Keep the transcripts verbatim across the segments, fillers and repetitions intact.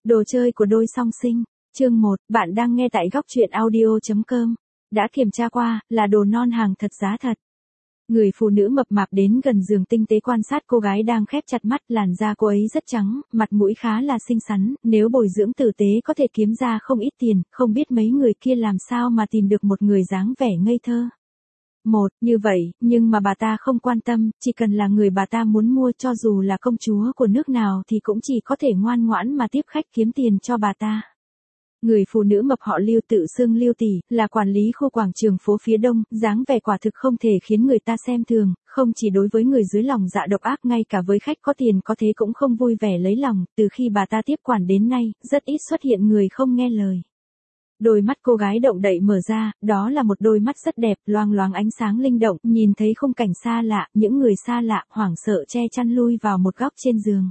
Đồ chơi của đôi song sinh, chương một, bạn đang nghe tại góc truyện audio chấm com. Đã kiểm tra qua, là đồ non hàng thật giá thật. Người phụ nữ mập mạp đến gần giường tinh tế quan sát cô gái đang khép chặt mắt, làn da cô ấy rất trắng, mặt mũi khá là xinh xắn, nếu bồi dưỡng tử tế có thể kiếm ra không ít tiền, không biết mấy người kia làm sao mà tìm được một người dáng vẻ ngây thơ. Một, như vậy, nhưng mà bà ta không quan tâm, chỉ cần là người bà ta muốn mua, cho dù là công chúa của nước nào thì cũng chỉ có thể ngoan ngoãn mà tiếp khách kiếm tiền cho bà ta. Người phụ nữ mập họ Lưu tự xưng Lưu tỷ, là quản lý khu quảng trường phố phía đông, dáng vẻ quả thực không thể khiến người ta xem thường, không chỉ đối với người dưới lòng dạ độc ác, ngay cả với khách có tiền có thế cũng không vui vẻ lấy lòng. Từ khi bà ta tiếp quản đến nay, rất ít xuất hiện người không nghe lời. Đôi mắt cô gái động đậy mở ra, đó là một đôi mắt rất đẹp, loang loáng ánh sáng linh động, nhìn thấy khung cảnh xa lạ, những người xa lạ, hoảng sợ che chăn lui vào một góc trên giường.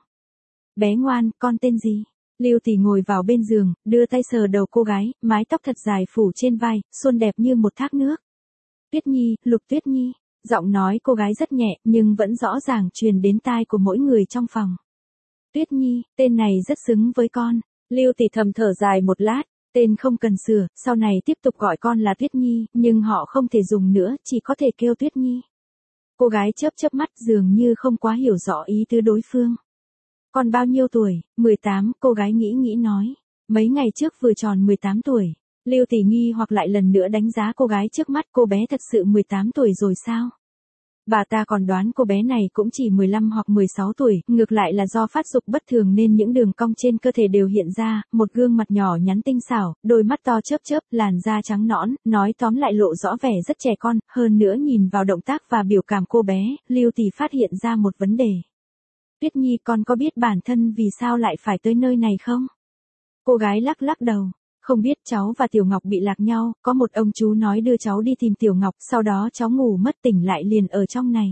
Bé ngoan, con tên gì? Lưu tỷ ngồi vào bên giường, đưa tay sờ đầu cô gái, mái tóc thật dài phủ trên vai, xuân đẹp như một thác nước. Tuyết Nhi, Lục Tuyết Nhi. Giọng nói cô gái rất nhẹ, nhưng vẫn rõ ràng truyền đến tai của mỗi người trong phòng. Tuyết Nhi, tên này rất xứng với con. Lưu tỷ thầm thở dài một lát. Tên không cần sửa, sau này tiếp tục gọi con là Tuyết Nhi, nhưng họ không thể dùng nữa, chỉ có thể kêu Tuyết Nhi. Cô gái chớp chớp mắt, dường như không quá hiểu rõ ý tứ đối phương. Con bao nhiêu tuổi? mười tám, cô gái nghĩ nghĩ nói. Mấy ngày trước vừa tròn mười tám tuổi. Lưu tỷ nghi hoặc lại lần nữa đánh giá cô gái trước mắt, cô bé thật sự mười tám tuổi rồi sao? Bà ta còn đoán cô bé này cũng chỉ mười lăm hoặc mười sáu tuổi, ngược lại là do phát dục bất thường nên những đường cong trên cơ thể đều hiện ra, một gương mặt nhỏ nhắn tinh xảo, đôi mắt to chớp chớp, làn da trắng nõn, nói tóm lại lộ rõ vẻ rất trẻ con, hơn nữa nhìn vào động tác và biểu cảm cô bé, Lưu tỷ phát hiện ra một vấn đề. Tuyết Nhi, con có biết bản thân vì sao lại phải tới nơi này không? Cô gái lắc lắc đầu. Không biết, cháu và Tiểu Ngọc bị lạc nhau, có một ông chú nói đưa cháu đi tìm Tiểu Ngọc, sau đó cháu ngủ mất tỉnh lại liền ở trong này.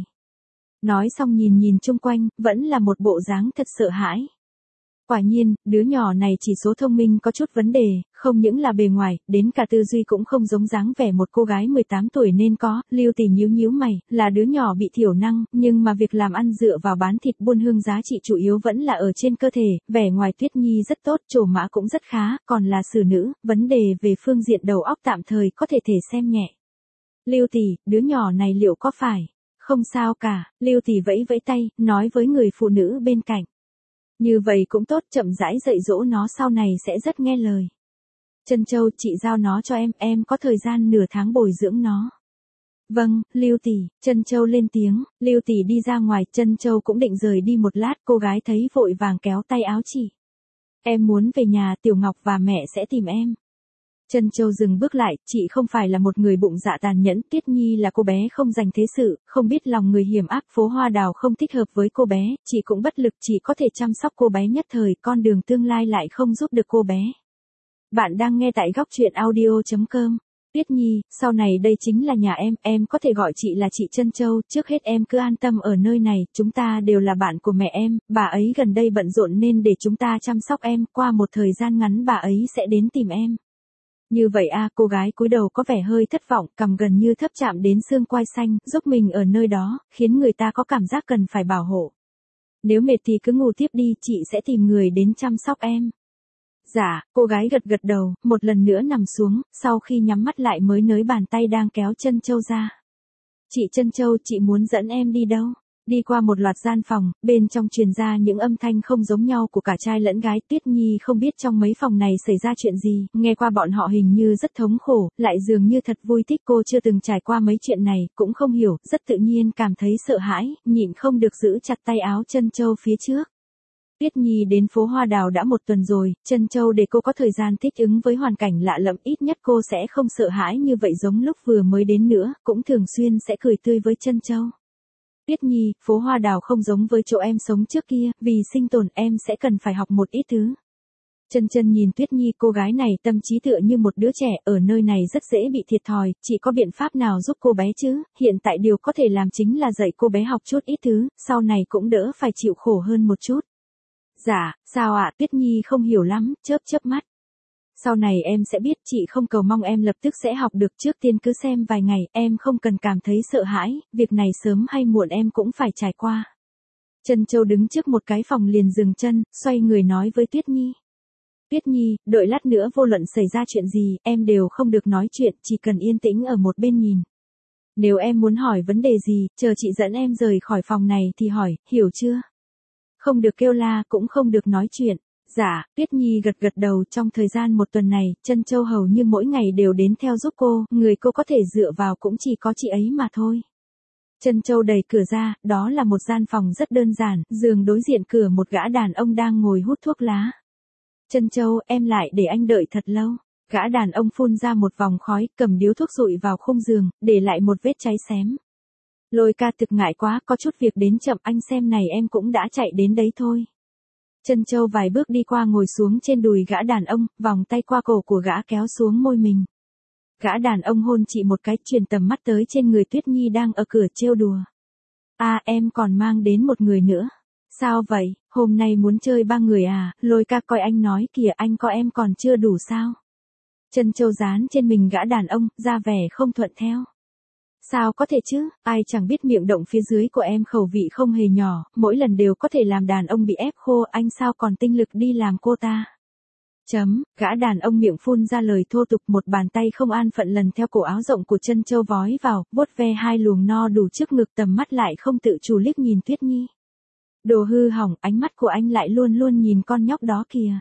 Nói xong nhìn nhìn chung quanh, vẫn là một bộ dáng thật sợ hãi. Quả nhiên, đứa nhỏ này chỉ số thông minh có chút vấn đề, không những là bề ngoài, đến cả tư duy cũng không giống dáng vẻ một cô gái mười tám tuổi nên có. Lưu tỷ nhíu nhíu mày, là đứa nhỏ bị thiểu năng, nhưng mà việc làm ăn dựa vào bán thịt buôn hương giá trị chủ yếu vẫn là ở trên cơ thể, vẻ ngoài Tuyết Nhi rất tốt, trổ mã cũng rất khá, còn là xử nữ, vấn đề về phương diện đầu óc tạm thời có thể thể xem nhẹ. Lưu tỷ, đứa nhỏ này liệu có phải? Không sao cả, Lưu tỷ vẫy vẫy tay, nói với người phụ nữ bên cạnh. Như vậy cũng tốt, chậm rãi dạy dỗ nó sau này sẽ rất nghe lời. Trân Châu, chị giao nó cho em, em có thời gian nửa tháng bồi dưỡng nó. Vâng, Lưu tỷ, Trân Châu lên tiếng. Lưu tỷ đi ra ngoài, Trân Châu cũng định rời đi một lát, cô gái thấy vội vàng kéo tay áo chị. Em muốn về nhà, Tiểu Ngọc và mẹ sẽ tìm em. Trân Châu dừng bước lại, chị không phải là một người bụng dạ tàn nhẫn, Tuyết Nhi là cô bé không dành thế sự, không biết lòng người hiểm ác, phố hoa đào không thích hợp với cô bé, chị cũng bất lực, chỉ có thể chăm sóc cô bé nhất thời, con đường tương lai lại không giúp được cô bé. Bạn đang nghe tại góc truyện audio chấm com. Tuyết Nhi, sau này đây chính là nhà em, em có thể gọi chị là chị Trân Châu, trước hết em cứ an tâm ở nơi này, chúng ta đều là bạn của mẹ em, bà ấy gần đây bận rộn nên để chúng ta chăm sóc em, qua một thời gian ngắn bà ấy sẽ đến tìm em. Như vậy a, cô gái cúi đầu có vẻ hơi thất vọng, cằm gần như thấp chạm đến xương quai xanh, giúp mình ở nơi đó, khiến người ta có cảm giác cần phải bảo hộ. Nếu mệt thì cứ ngủ tiếp đi, chị sẽ tìm người đến chăm sóc em. Dạ, cô gái gật gật đầu, một lần nữa nằm xuống, sau khi nhắm mắt lại mới nới bàn tay đang kéo Trân Châu ra. Chị Trân Châu, chị muốn dẫn em đi đâu? Đi qua một loạt gian phòng, bên trong truyền ra những âm thanh không giống nhau của cả trai lẫn gái. Tuyết Nhi không biết trong mấy phòng này xảy ra chuyện gì, nghe qua bọn họ hình như rất thống khổ, lại dường như thật vui thích, cô chưa từng trải qua mấy chuyện này, cũng không hiểu, rất tự nhiên cảm thấy sợ hãi, nhịn không được giữ chặt tay áo Trân Châu phía trước. Tuyết Nhi đến phố hoa đào đã một tuần rồi, Trân Châu để cô có thời gian thích ứng với hoàn cảnh lạ lẫm, ít nhất cô sẽ không sợ hãi như vậy giống lúc vừa mới đến nữa, cũng thường xuyên sẽ cười tươi với Trân Châu. Tuyết Nhi, phố hoa đào không giống với chỗ em sống trước kia, vì sinh tồn em sẽ cần phải học một ít thứ. Trân Trân nhìn Tuyết Nhi, cô gái này tâm trí tựa như một đứa trẻ, ở nơi này rất dễ bị thiệt thòi, chỉ có biện pháp nào giúp cô bé chứ, hiện tại điều có thể làm chính là dạy cô bé học chút ít thứ, sau này cũng đỡ phải chịu khổ hơn một chút. Dạ, sao ạ? Tuyết Nhi không hiểu lắm, chớp chớp mắt. Sau này em sẽ biết, chị không cầu mong em lập tức sẽ học được, trước tiên cứ xem vài ngày, em không cần cảm thấy sợ hãi, việc này sớm hay muộn em cũng phải trải qua. Trân Châu đứng trước một cái phòng liền dừng chân, xoay người nói với Tuyết Nhi. Tuyết Nhi, đợi lát nữa vô luận xảy ra chuyện gì, em đều không được nói chuyện, chỉ cần yên tĩnh ở một bên nhìn. Nếu em muốn hỏi vấn đề gì, chờ chị dẫn em rời khỏi phòng này thì hỏi, hiểu chưa? Không được kêu la, cũng không được nói chuyện. Dạ, Tuyết Nhi gật gật đầu. Trong thời gian một tuần này, Trân Châu hầu như mỗi ngày đều đến theo giúp cô, người cô có thể dựa vào cũng chỉ có chị ấy mà thôi. Trân Châu đẩy cửa ra, đó là một gian phòng rất đơn giản, giường đối diện cửa một gã đàn ông đang ngồi hút thuốc lá. Trân Châu, em lại để anh đợi thật lâu. Gã đàn ông phun ra một vòng khói, cầm điếu thuốc dụi vào khung giường, để lại một vết cháy xém. Lôi ca thực ngại quá, có chút việc đến chậm, anh xem này em cũng đã chạy đến đấy thôi. Trân Châu vài bước đi qua ngồi xuống trên đùi gã đàn ông, vòng tay qua cổ của gã kéo xuống môi mình. Gã đàn ông hôn chị một cái, truyền tầm mắt tới trên người Tuyết Nhi đang ở cửa trêu đùa. À, em còn mang đến một người nữa. Sao vậy, hôm nay muốn chơi ba người à? Lôi ca coi anh nói kìa, anh có em còn chưa đủ sao? Trân Châu dán trên mình gã đàn ông, ra vẻ không thuận theo. Sao có thể chứ, ai chẳng biết miệng động phía dưới của em khẩu vị không hề nhỏ, mỗi lần đều có thể làm đàn ông bị ép khô, anh sao còn tinh lực đi làm cô ta. Chấm, gã đàn ông miệng phun ra lời thô tục, một bàn tay không an phận lần theo cổ áo rộng của Trân Châu vói vào, vuốt ve hai luồng no đủ trước ngực, tầm mắt lại không tự chủ liếc nhìn Tuyết Nhi. Đồ hư hỏng, ánh mắt của anh lại luôn luôn nhìn con nhóc đó kìa.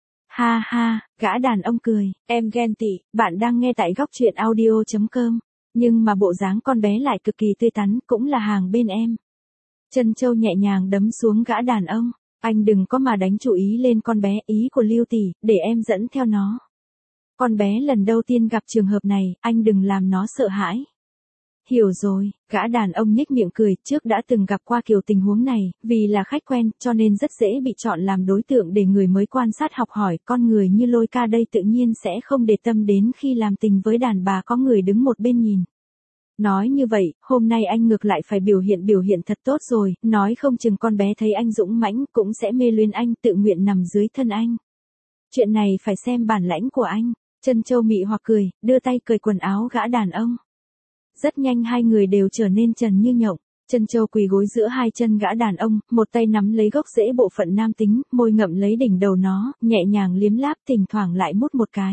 Ha ha, gã đàn ông cười, em ghen tị, bạn đang nghe tại góc truyện audio chấm com. Nhưng mà bộ dáng con bé lại cực kỳ tươi tắn, cũng là hàng bên em. Trân Châu nhẹ nhàng đấm xuống gã đàn ông. Anh đừng có mà đánh chú ý lên con bé, ý của Lưu tỷ, để em dẫn theo nó. Con bé lần đầu tiên gặp trường hợp này, anh đừng làm nó sợ hãi. Hiểu rồi, gã đàn ông nhếch miệng cười, trước đã từng gặp qua kiểu tình huống này, vì là khách quen, cho nên rất dễ bị chọn làm đối tượng để người mới quan sát học hỏi, con người như Lôi ca đây tự nhiên sẽ không để tâm đến khi làm tình với đàn bà có người đứng một bên nhìn. Nói như vậy, hôm nay anh ngược lại phải biểu hiện biểu hiện thật tốt rồi, nói không chừng con bé thấy anh dũng mãnh cũng sẽ mê luyến anh, tự nguyện nằm dưới thân anh. Chuyện này phải xem bản lãnh của anh. Trân Châu mị hoặc cười, đưa tay cởi quần áo gã đàn ông. Rất nhanh hai người đều trở nên trần như nhộng. Trân Châu quỳ gối giữa hai chân gã đàn ông, một tay nắm lấy gốc rễ bộ phận nam tính, môi ngậm lấy đỉnh đầu nó, nhẹ nhàng liếm láp, thỉnh thoảng lại mút một cái.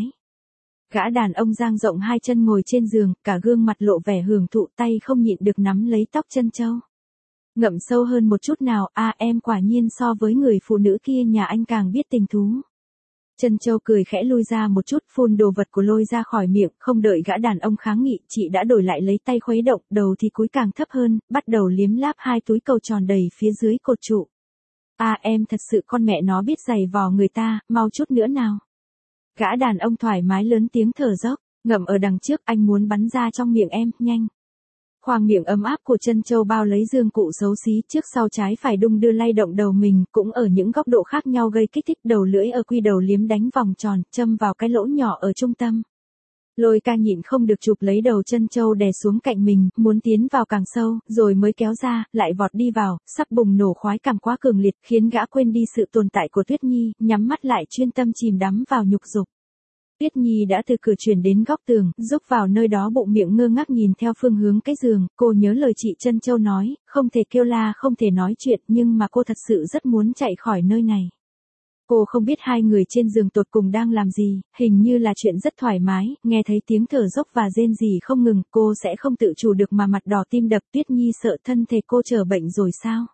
Gã đàn ông dang rộng hai chân ngồi trên giường, cả gương mặt lộ vẻ hưởng thụ, tay không nhịn được nắm lấy tóc Trân Châu. Ngậm sâu hơn một chút nào, à em quả nhiên so với người phụ nữ kia nhà anh càng biết tình thú. Trân Châu cười khẽ lui ra một chút, phun đồ vật của Lôi ra khỏi miệng, không đợi gã đàn ông kháng nghị, chị đã đổi lại lấy tay khuấy động, đầu thì cúi càng thấp hơn, bắt đầu liếm láp hai túi cầu tròn đầy phía dưới cột trụ. À em thật sự con mẹ nó biết giày vò người ta, mau chút nữa nào. Gã đàn ông thoải mái lớn tiếng thở dốc, ngậm ở đằng trước, anh muốn bắn ra trong miệng em, nhanh. Khoang miệng ấm áp của Trân Châu bao lấy dương cụ xấu xí, trước sau trái phải đung đưa lay động đầu mình, cũng ở những góc độ khác nhau gây kích thích, đầu lưỡi ở quy đầu liếm đánh vòng tròn, châm vào cái lỗ nhỏ ở trung tâm. Lôi ca nhịn không được chụp lấy đầu Trân Châu đè xuống cạnh mình, muốn tiến vào càng sâu, rồi mới kéo ra, lại vọt đi vào, sắp bùng nổ khoái cảm quá cường liệt, khiến gã quên đi sự tồn tại của Tuyết Nhi, nhắm mắt lại chuyên tâm chìm đắm vào nhục dục. Tuyết Nhi đã từ cửa chuyển đến góc tường, rúc vào nơi đó, bụng miệng ngơ ngác nhìn theo phương hướng cái giường, cô nhớ lời chị Trân Châu nói, không thể kêu la, không thể nói chuyện, nhưng mà cô thật sự rất muốn chạy khỏi nơi này. Cô không biết hai người trên giường tột cùng đang làm gì, hình như là chuyện rất thoải mái, nghe thấy tiếng thở dốc và rên rỉ không ngừng, cô sẽ không tự chủ được mà mặt đỏ tim đập. Tuyết Nhi sợ thân thể cô trở bệnh rồi sao?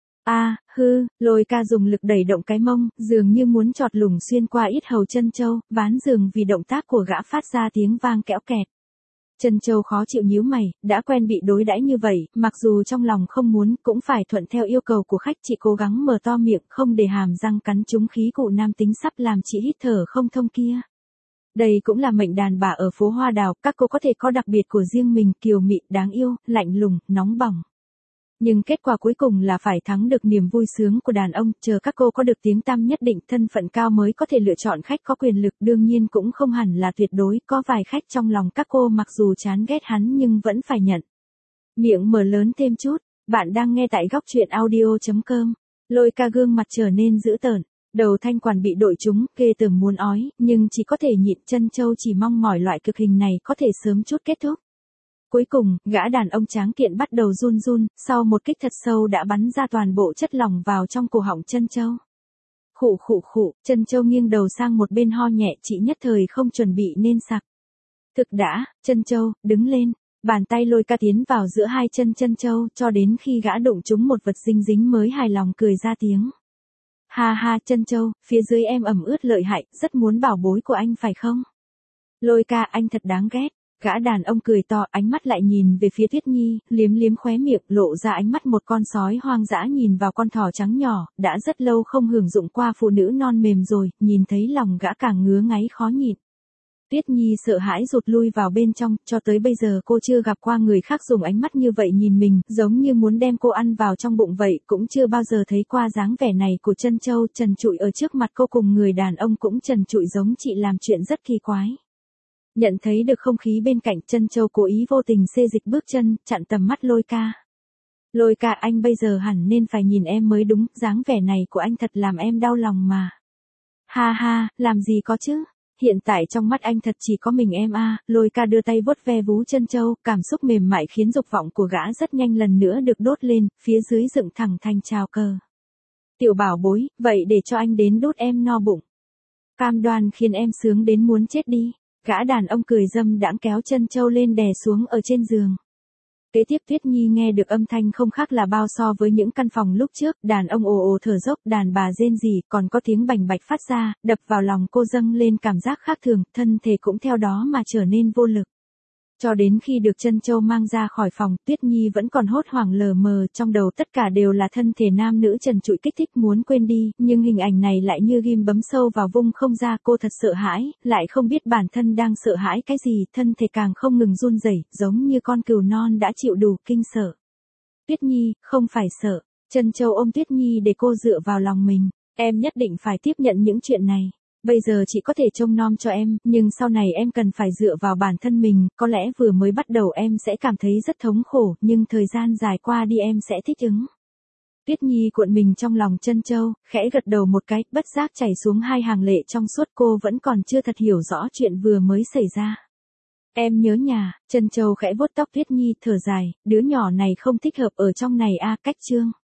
À, hư, Lôi ca dùng lực đẩy động cái mông, dường như muốn chọt lủng xuyên qua yết hầu Trân Châu, ván giường vì động tác của gã phát ra tiếng vang kẽo kẹt. Trân Châu khó chịu nhíu mày, đã quen bị đối đãi như vậy, mặc dù trong lòng không muốn, cũng phải thuận theo yêu cầu của khách, chị cố gắng mở to miệng, không để hàm răng cắn trúng khí cụ nam tính sắp làm chị hít thở không thông kia. Đây cũng là mệnh đàn bà ở phố Hoa Đào, các cô có thể có đặc biệt của riêng mình, kiều mị, đáng yêu, lạnh lùng, nóng bỏng. Nhưng kết quả cuối cùng là phải thắng được niềm vui sướng của đàn ông, chờ các cô có được tiếng tăm nhất định, thân phận cao mới có thể lựa chọn khách có quyền lực, đương nhiên cũng không hẳn là tuyệt đối, có vài khách trong lòng các cô mặc dù chán ghét hắn nhưng vẫn phải nhận. Miệng mở lớn thêm chút, bạn đang nghe tại góc truyện audio chấm com. Lôi ca gương mặt trở nên dữ tợn, đầu thanh quản bị đội trúng, ghê tởm muốn ói, nhưng chỉ có thể nhịn. Trân Châu chỉ mong mỏi loại cực hình này có thể sớm chút kết thúc. Cuối cùng, gã đàn ông tráng kiện bắt đầu run run, sau một kích thật sâu đã bắn ra toàn bộ chất lỏng vào trong cổ họng Trân Châu. Khụ khụ khụ, Trân Châu nghiêng đầu sang một bên ho nhẹ, chị nhất thời không chuẩn bị nên sặc. Thực đã, Trân Châu, đứng lên. Bàn tay Lôi Ca tiến vào giữa hai chân Trân Châu cho đến khi gã đụng trúng một vật dính dính mới hài lòng cười ra tiếng. Ha ha Trân Châu, phía dưới em ẩm ướt lợi hại, rất muốn bảo bối của anh phải không? Lôi Ca, anh thật đáng ghét. Gã đàn ông cười to, ánh mắt lại nhìn về phía Tuyết Nhi, liếm liếm khóe miệng, lộ ra ánh mắt một con sói hoang dã nhìn vào con thỏ trắng nhỏ, đã rất lâu không hưởng dụng qua phụ nữ non mềm rồi, nhìn thấy lòng gã càng ngứa ngáy khó nhịn. Tuyết Nhi sợ hãi rụt lui vào bên trong, cho tới bây giờ cô chưa gặp qua người khác dùng ánh mắt như vậy nhìn mình, giống như muốn đem cô ăn vào trong bụng vậy, cũng chưa bao giờ thấy qua dáng vẻ này của Trân Châu, trần trụi ở trước mặt cô cùng người đàn ông cũng trần trụi giống chị làm chuyện rất kỳ quái. Nhận thấy được không khí bên cạnh, Trân Châu cố ý vô tình xê dịch bước chân, chặn tầm mắt Lôi Ca. Lôi Ca, anh bây giờ hẳn nên phải nhìn em mới đúng, dáng vẻ này của anh thật làm em đau lòng mà. Ha ha, làm gì có chứ? Hiện tại trong mắt anh thật chỉ có mình em a. À. Lôi Ca đưa tay vuốt ve vú Trân Châu, cảm xúc mềm mại khiến dục vọng của gã rất nhanh lần nữa được đốt lên, phía dưới dựng thẳng thành trào cờ. Tiểu bảo bối, vậy để cho anh đến đốt em no bụng. Cam đoan khiến em sướng đến muốn chết đi. Gã đàn ông cười dâm đãng kéo Trân Châu lên đè xuống ở trên giường. Kế tiếp Tuyết Nhi nghe được âm thanh không khác là bao so với những căn phòng lúc trước, đàn ông ồ ồ thở dốc, đàn bà rên rỉ, còn có tiếng bành bạch phát ra, đập vào lòng cô dâng lên cảm giác khác thường, thân thể cũng theo đó mà trở nên vô lực. Cho đến khi được Trân Châu mang ra khỏi phòng, Tuyết Nhi vẫn còn hốt hoảng lờ mờ, trong đầu tất cả đều là thân thể nam nữ trần trụi kích thích muốn quên đi, nhưng hình ảnh này lại như ghim bấm sâu vào vung không ra, cô thật sợ hãi, lại không biết bản thân đang sợ hãi cái gì, thân thể càng không ngừng run rẩy, giống như con cừu non đã chịu đủ kinh sợ. Tuyết Nhi, không phải sợ. Trân Châu ôm Tuyết Nhi để cô dựa vào lòng mình, em nhất định phải tiếp nhận những chuyện này. Bây giờ chị có thể trông nom cho em, nhưng sau này em cần phải dựa vào bản thân mình, có lẽ vừa mới bắt đầu em sẽ cảm thấy rất thống khổ, nhưng thời gian dài qua đi em sẽ thích ứng. Tuyết Nhi cuộn mình trong lòng Trân Châu, khẽ gật đầu một cái, bất giác chảy xuống hai hàng lệ trong suốt, cô vẫn còn chưa thật hiểu rõ chuyện vừa mới xảy ra. Em nhớ nhà, Trân Châu khẽ vuốt tóc Tuyết Nhi, thở dài, đứa nhỏ này không thích hợp ở trong này a. Cách chương.